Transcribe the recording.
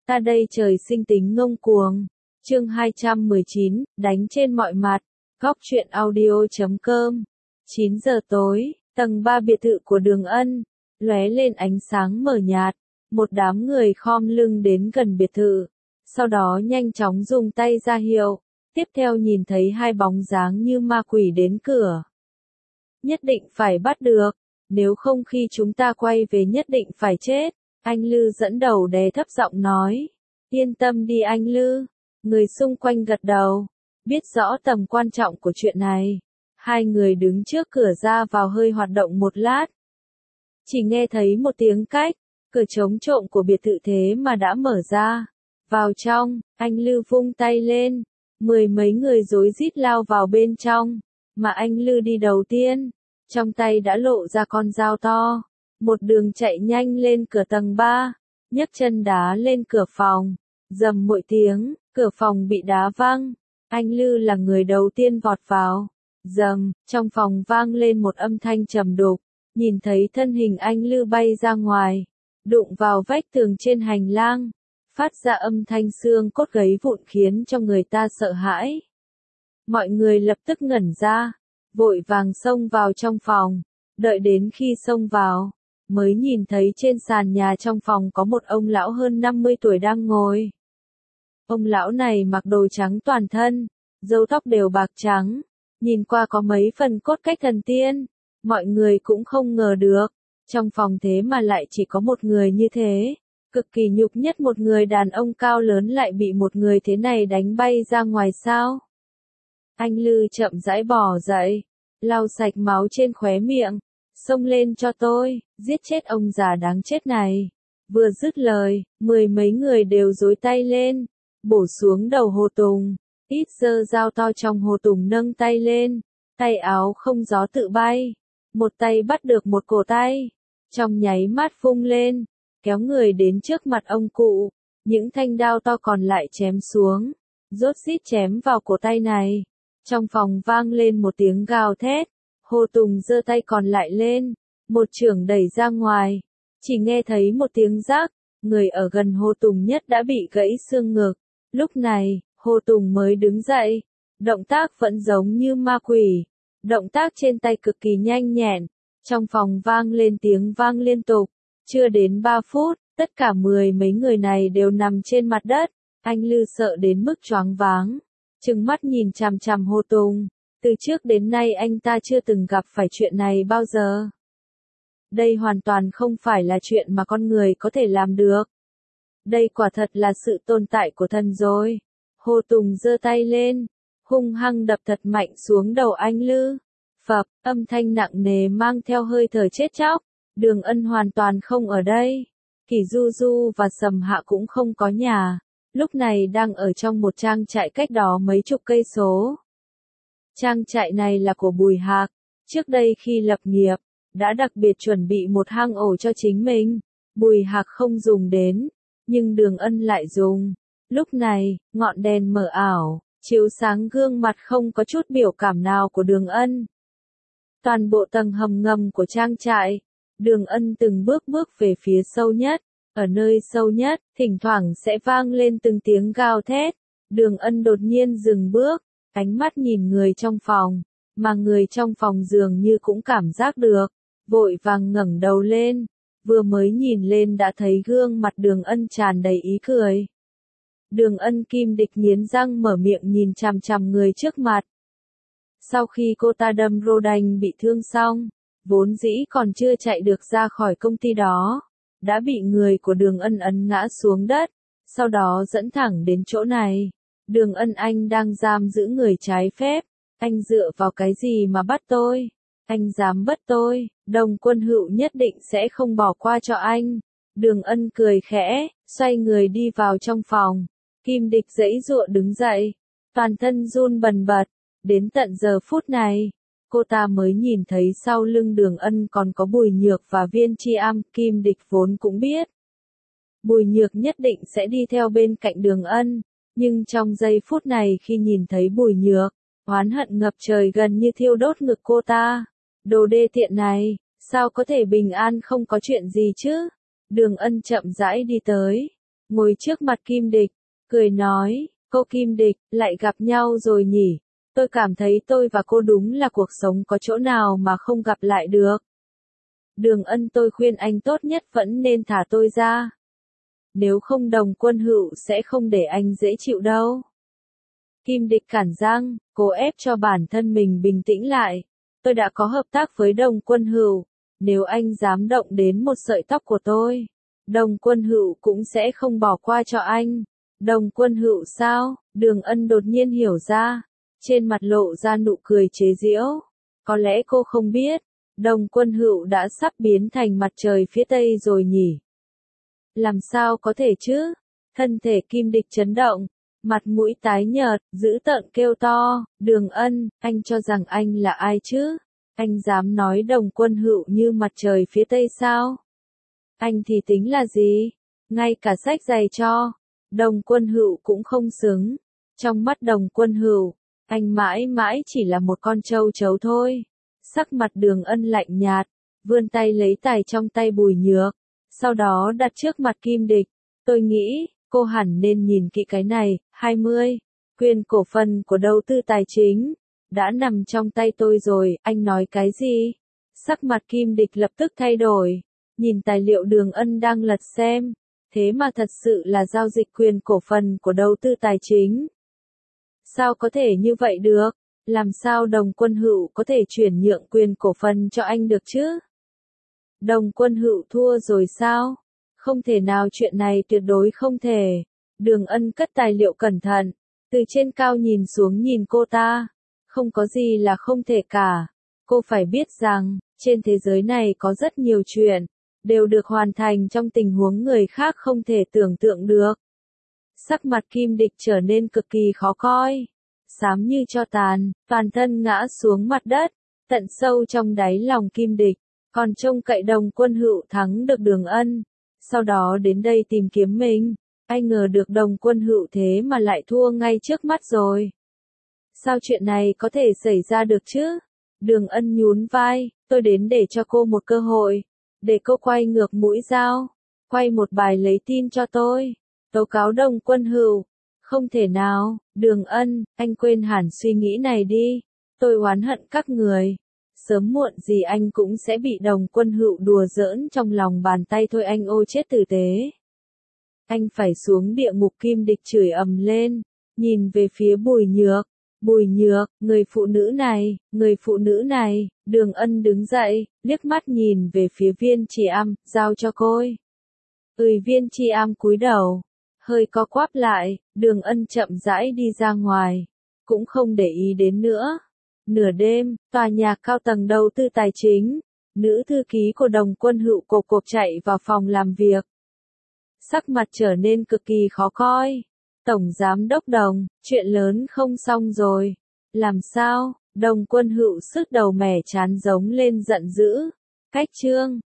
Ta đây trời sinh tính ngông cuồng. Chương 219, đánh trên mọi mặt. Góc truyện audio.com. 9 giờ tối, tầng 3 biệt thự của Đường Ân, lóe lên ánh sáng mờ nhạt. Một đám người khom lưng đến gần biệt thự, sau đó nhanh chóng dùng tay ra hiệu. Tiếp theo nhìn thấy hai bóng dáng như ma quỷ đến cửa. Nhất định phải bắt được, nếu không khi chúng ta quay về nhất định phải chết. Anh Lư dẫn đầu đè thấp giọng nói. Yên tâm đi anh Lư. Người xung quanh gật đầu, biết rõ tầm quan trọng của chuyện này. Hai người đứng trước cửa ra vào hơi hoạt động một lát. Chỉ nghe thấy một tiếng cách, cửa chống trộm của biệt thự thế mà đã mở ra. Vào trong, anh Lư vung tay lên, mười mấy người rối rít lao vào bên trong, mà anh Lư đi đầu tiên, trong tay đã lộ ra con dao to, một đường chạy nhanh lên cửa tầng 3, nhấc chân đá lên cửa phòng, rầm một tiếng, cửa phòng bị đá văng, anh Lư là người đầu tiên vọt vào, rầm, trong phòng vang lên một âm thanh trầm đục, nhìn thấy thân hình anh Lư bay ra ngoài, đụng vào vách tường trên hành lang, phát ra âm thanh xương cốt gãy vụn khiến cho người ta sợ hãi. Mọi người lập tức ngẩn ra, vội vàng xông vào trong phòng, đợi đến khi xông vào, mới nhìn thấy trên sàn nhà trong phòng có một ông lão hơn 50 tuổi đang ngồi. Ông lão này mặc đồ trắng toàn thân, râu tóc đều bạc trắng, nhìn qua có mấy phần cốt cách thần tiên, mọi người cũng không ngờ được, trong phòng thế mà lại chỉ có một người như thế. Cực kỳ nhục nhất, một người đàn ông cao lớn lại bị một người thế này đánh bay ra ngoài sao? Anh Lư chậm rãi bò dậy, lau sạch máu trên khóe miệng, xông lên cho tôi, giết chết ông già đáng chết này. Vừa dứt lời, mười mấy người đều giối tay lên, bổ xuống đầu Hồ Tùng, ít giơ dao to trong Hồ Tùng nâng tay lên, tay áo không gió tự bay, một tay bắt được một cổ tay, trong nháy mắt vung lên, kéo người đến trước mặt ông cụ, những thanh đao to còn lại chém xuống, rốt rít chém vào cổ tay này. Trong phòng vang lên một tiếng gào thét, Hồ Tùng giơ tay còn lại lên, một chưởng đẩy ra ngoài, chỉ nghe thấy một tiếng rắc, người ở gần Hồ Tùng nhất đã bị gãy xương ngực. Lúc này, Hồ Tùng mới đứng dậy, động tác vẫn giống như ma quỷ, động tác trên tay cực kỳ nhanh nhẹn, trong phòng vang lên tiếng vang liên tục. Chưa đến 3 phút, tất cả mười mấy người này đều nằm trên mặt đất, anh Lư sợ đến mức choáng váng, trừng mắt nhìn chằm chằm Hồ Tùng, từ trước đến nay anh ta chưa từng gặp phải chuyện này bao giờ. Đây hoàn toàn không phải là chuyện mà con người có thể làm được. Đây quả thật là sự tồn tại của thần rồi. Hồ Tùng giơ tay lên, hung hăng đập thật mạnh xuống đầu anh Lư. Phập, âm thanh nặng nề mang theo hơi thở chết chóc. Đường Ân hoàn toàn không ở đây. Kỷ Du Du và Sầm Hạ cũng không có nhà. Lúc này đang ở trong một trang trại cách đó mấy chục cây số. Trang trại này là của Bùi Hạc. Trước đây khi lập nghiệp, đã đặc biệt chuẩn bị một hang ổ cho chính mình. Bùi Hạc không dùng đến, nhưng Đường Ân lại dùng. Lúc này, ngọn đèn mờ ảo, chiếu sáng gương mặt không có chút biểu cảm nào của Đường Ân. Toàn bộ tầng hầm ngầm của trang trại. Đường Ân từng bước bước về phía sâu nhất, ở nơi sâu nhất, thỉnh thoảng sẽ vang lên từng tiếng gào thét. Đường Ân đột nhiên dừng bước, ánh mắt nhìn người trong phòng, mà người trong phòng dường như cũng cảm giác được, vội vàng ngẩng đầu lên, vừa mới nhìn lên đã thấy gương mặt Đường Ân tràn đầy ý cười. Đường Ân kim địch nghiến răng mở miệng nhìn chằm chằm người trước mặt. Sau khi cô ta đâm Rodan bị thương xong, vốn dĩ còn chưa chạy được ra khỏi công ty đó, đã bị người của Đường Ân ấn ngã xuống đất, sau đó dẫn thẳng đến chỗ này. Đường Ân, anh đang giam giữ người trái phép, anh dựa vào cái gì mà bắt tôi? Anh dám bắt tôi, Đồng Quân Hựu nhất định sẽ không bỏ qua cho anh. Đường Ân cười khẽ, xoay người đi vào trong phòng, kim địch giãy giụa đứng dậy, toàn thân run bần bật, đến tận giờ phút này. Cô ta mới nhìn thấy sau lưng Đường Ân còn có Bùi Nhược và Viên Chi Am, kim địch vốn cũng biết. Bùi Nhược nhất định sẽ đi theo bên cạnh Đường Ân, nhưng trong giây phút này khi nhìn thấy Bùi Nhược, oán hận ngập trời gần như thiêu đốt ngực cô ta. Đồ đê tiện này, sao có thể bình an không có chuyện gì chứ? Đường Ân chậm rãi đi tới, ngồi trước mặt Kim Địch, cười nói, cô Kim Địch, lại gặp nhau rồi nhỉ? Tôi cảm thấy tôi và cô đúng là cuộc sống có chỗ nào mà không gặp lại được. Đường Ân, tôi khuyên anh tốt nhất vẫn nên thả tôi ra. Nếu không Đồng Quân Hựu sẽ không để anh dễ chịu đâu. Kim Địch cản răng, cố ép cho bản thân mình bình tĩnh lại. Tôi đã có hợp tác với Đồng Quân Hựu, nếu anh dám động đến một sợi tóc của tôi, Đồng Quân Hựu cũng sẽ không bỏ qua cho anh. Đồng Quân Hựu sao? Đường Ân đột nhiên hiểu ra, trên mặt lộ ra nụ cười chế giễu. Có lẽ cô không biết, Đồng Quân Hựu đã sắp biến thành mặt trời phía tây rồi nhỉ? Làm sao có thể chứ? Thân thể Kim Địch chấn động, mặt mũi tái nhợt, dữ tợn kêu to, Đường Ân, anh cho rằng anh là ai chứ? Anh dám nói Đồng Quân Hựu như mặt trời phía tây sao? Anh thì tính là gì? Ngay cả xách giày cho Đồng Quân Hựu cũng không xứng. Trong mắt Đồng Quân Hựu, anh mãi mãi chỉ là một con trâu chấu thôi. Sắc mặt Đường Ân lạnh nhạt, vươn tay lấy tài trong tay Bùi Nhược, sau đó đặt trước mặt Kim Địch. Tôi nghĩ, cô hẳn nên nhìn kỹ cái này. 20. Quyền cổ phần của đầu tư tài chính đã nằm trong tay tôi rồi. Anh nói cái gì? Sắc mặt Kim Địch lập tức thay đổi, nhìn tài liệu Đường Ân đang lật xem, thế mà thật sự là giao dịch quyền cổ phần của đầu tư tài chính. Sao có thể như vậy được? Làm sao Đồng Quân Hựu có thể chuyển nhượng quyền cổ phần cho anh được chứ? Đồng Quân Hựu thua rồi sao? Không thể nào, chuyện này tuyệt đối không thể. Đường Ân cất tài liệu cẩn thận, từ trên cao nhìn xuống nhìn cô ta. Không có gì là không thể cả. Cô phải biết rằng, trên thế giới này có rất nhiều chuyện, đều được hoàn thành trong tình huống người khác không thể tưởng tượng được. Sắc mặt Kim Địch trở nên cực kỳ khó coi, xám như tro tàn, toàn thân ngã xuống mặt đất. Tận sâu trong đáy lòng Kim Địch, còn trông cậy Đồng Quân Hựu thắng được Đường Ân, sau đó đến đây tìm kiếm mình. Ai ngờ được Đồng Quân Hựu thế mà lại thua ngay trước mắt rồi. Sao chuyện này có thể xảy ra được chứ? Đường Ân nhún vai, tôi đến để cho cô một cơ hội, để cô quay ngược mũi dao, quay một bài lấy tin cho tôi, tố cáo Đồng Quân Hựu. Không thể nào, Đường Ân, anh quên hẳn suy nghĩ này đi. Tôi oán hận các người. Sớm muộn gì anh cũng sẽ bị Đồng Quân Hựu đùa giỡn trong lòng bàn tay thôi, anh ô chết tử tế. Anh phải xuống địa ngục. Kim Địch chửi ầm lên, nhìn về phía Bùi Nhược. Bùi Nhược, người phụ nữ này, Đường Ân đứng dậy, liếc mắt nhìn về phía Viên Trì Am, giao cho cô. Viên Trì Am cúi đầu, hơi co quắp lại. Đường Ân chậm rãi đi ra ngoài, cũng không để ý đến nữa. Nửa đêm, tòa nhà cao tầng đầu tư tài chính, nữ thư ký của Đồng Quân Hựu cộp cộp chạy vào phòng làm việc. Sắc mặt trở nên cực kỳ khó coi. Tổng giám đốc Đồng, chuyện lớn không xong rồi. Làm sao? Đồng Quân Hựu sứt đầu mẻ chán giống lên giận dữ. Cách chương